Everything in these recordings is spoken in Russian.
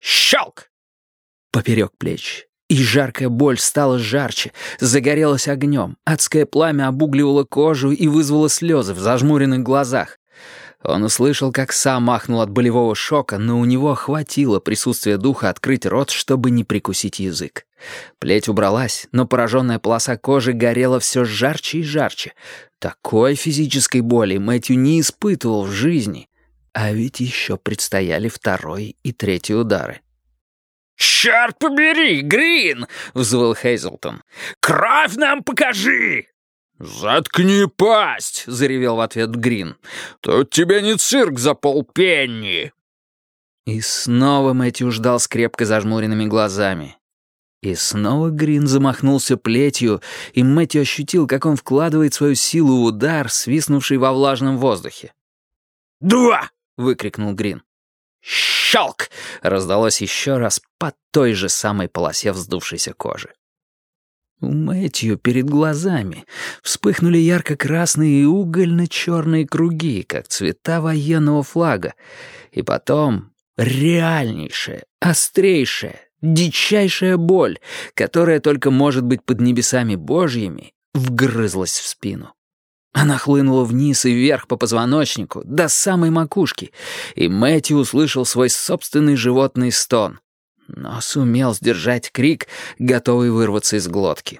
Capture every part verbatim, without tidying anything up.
Щелк! Поперек плеч. И жаркая боль стала жарче, загорелась огнем. Адское пламя обугливало кожу и вызвало слезы в зажмуренных глазах. Он услышал, как сам ахнул от болевого шока, но у него хватило присутствия духа открыть рот, чтобы не прикусить язык. Плеть убралась, но пораженная полоса кожи горела все жарче и жарче. Такой физической боли Мэтью не испытывал в жизни. А ведь еще предстояли второй и третий удары. «Черт побери, Грин!» — взвыл Хейзлтон. «Кровь нам покажи!» «Заткни пасть!» — заревел в ответ Грин. «Тут тебе не цирк за полпенни!» И снова Мэтью ждал с крепко зажмуренными глазами. И снова Грин замахнулся плетью, и Мэтью ощутил, как он вкладывает свою силу в удар, свистнувший во влажном воздухе. «Два!» — выкрикнул Грин. «Щелк!» — раздалось еще раз по той же самой полосе вздувшейся кожи. У Мэтью перед глазами вспыхнули ярко-красные и угольно-черные круги, как цвета военного флага, и потом реальнейшая, острейшая, дичайшая боль, которая только может быть под небесами божьими, вгрызлась в спину. Она хлынула вниз и вверх по позвоночнику, до самой макушки, и Мэтью услышал свой собственный животный стон, но сумел сдержать крик, готовый вырваться из глотки.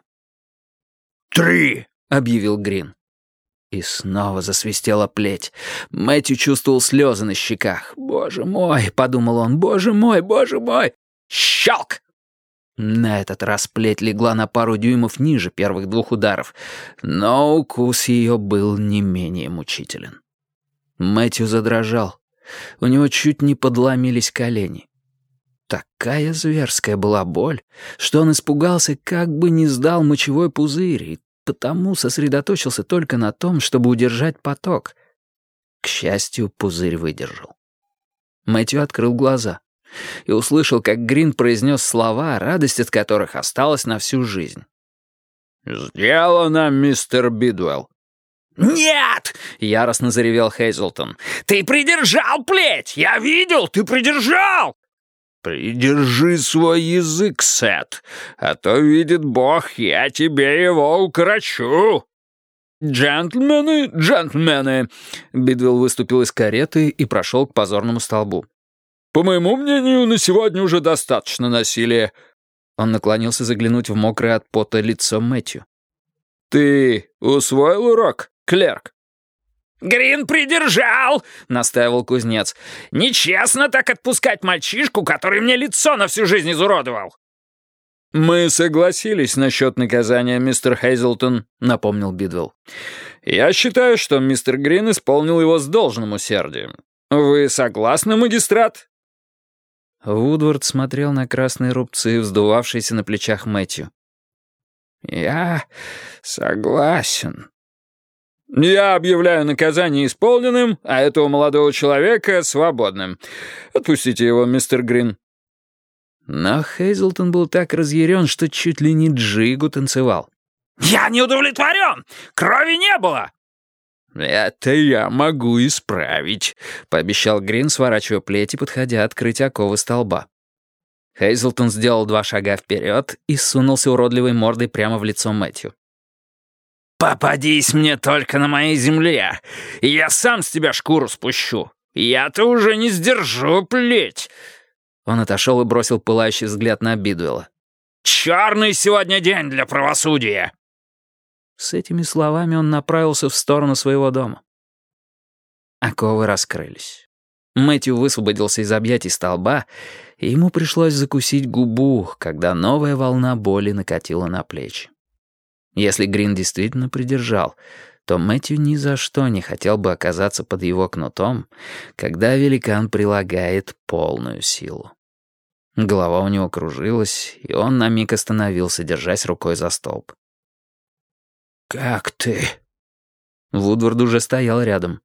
«Три!» — объявил Грин. И снова засвистела плеть. Мэтью чувствовал слезы на щеках. «Боже мой!» — подумал он. «Боже мой! Боже мой!» «Щелк!» На этот раз плеть легла на пару дюймов ниже первых двух ударов, но укус ее был не менее мучителен. Мэтью задрожал. У него чуть не подломились колени. Такая зверская была боль, что он испугался, как бы не сдал мочевой пузырь, и потому сосредоточился только на том, чтобы удержать поток. К счастью, пузырь выдержал. Мэтью открыл глаза и услышал, как Грин произнес слова, радость от которых осталась на всю жизнь. «Сделано, мистер Бидуэлл». «Нет!» — яростно заревел Хейзлтон. «Ты придержал плеть! Я видел, ты придержал!» «Придержи свой язык, Сет, а то, видит Бог, я тебе его укорочу!» «Джентльмены, джентльмены!» Бидвелл выступил из кареты и прошел к позорному столбу. «По моему мнению, на сегодня уже достаточно насилия». Он наклонился заглянуть в мокрое от пота лицо Мэтью. «Ты усвоил урок, клерк?» «Грин придержал!» — настаивал кузнец. «Нечестно так отпускать мальчишку, который мне лицо на всю жизнь изуродовал!» «Мы согласились насчет наказания, мистер Хейзлтон», — напомнил Бидвелл. «Я считаю, что мистер Грин исполнил его с должным усердием. Вы согласны, магистрат?» Вудвард смотрел на красные рубцы, вздувавшиеся на плечах Мэтью. «Я согласен». «Я объявляю наказание исполненным, а этого молодого человека свободным. Отпустите его, мистер Грин». Но Хейзлтон был так разъярен, что чуть ли не джигу танцевал. «Я не удовлетворен! Крови не было!» «Это я могу исправить», — пообещал Грин, сворачивая плеть и подходя открыть оковы столба. Хейзлтон сделал два шага вперед и сунулся уродливой мордой прямо в лицо Мэтью. «Попадись мне только на моей земле, и я сам с тебя шкуру спущу. Я-то уже не сдержу плеть». Он отошел и бросил пылающий взгляд на Бидуэлла. «Черный сегодня день для правосудия!» С этими словами он направился в сторону своего дома. Оковы раскрылись. Мэтью высвободился из объятий столба, и ему пришлось закусить губу, когда новая волна боли накатила на плечи. Если Грин действительно придержал, то Мэтью ни за что не хотел бы оказаться под его кнутом, когда великан прилагает полную силу. Голова у него кружилась, и он на миг остановился, держась рукой за столб. «Как ты?» Вудвард уже стоял рядом.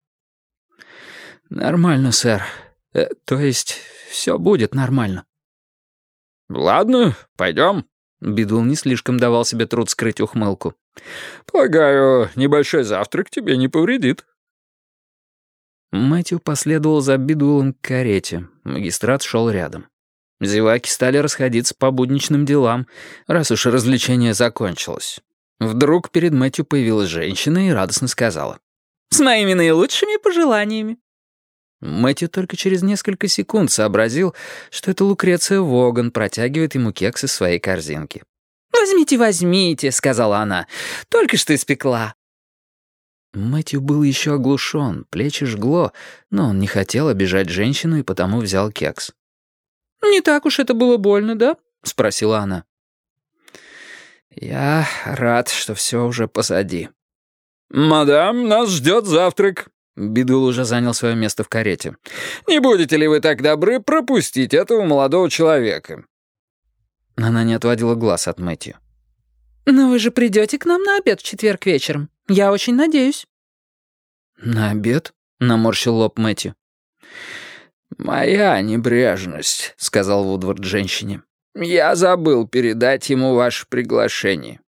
«Нормально, сэр. Э, то есть, все будет нормально». «Ладно, пойдем». Бидуэлл не слишком давал себе труд скрыть ухмылку. «Полагаю, небольшой завтрак тебе не повредит». Мэтью последовал за Бидуэллом к карете. Магистрат шел рядом. Зеваки стали расходиться по будничным делам, раз уж развлечение закончилось. Вдруг перед Мэтью появилась женщина и радостно сказала: «С моими наилучшими пожеланиями». Мэтью только через несколько секунд сообразил, что это Лукреция Воган протягивает ему кекс из своей корзинки. «Возьмите, возьмите», — сказала она, — «только что испекла». Мэтью был еще оглушен, плечи жгло, но он не хотел обижать женщину и потому взял кекс. «Не так уж это было больно, да?» — спросила она. «Я рад, что все уже позади». «Мадам, нас ждет завтрак». Бидул уже занял свое место в карете. «Не будете ли вы так добры пропустить этого молодого человека?» Она не отводила глаз от Мэтью. «Но вы же придете к нам на обед в четверг вечером. Я очень надеюсь». «На обед?» — наморщил лоб Мэтью. «Моя небрежность», — сказал Вудвард женщине. «Я забыл передать ему ваше приглашение».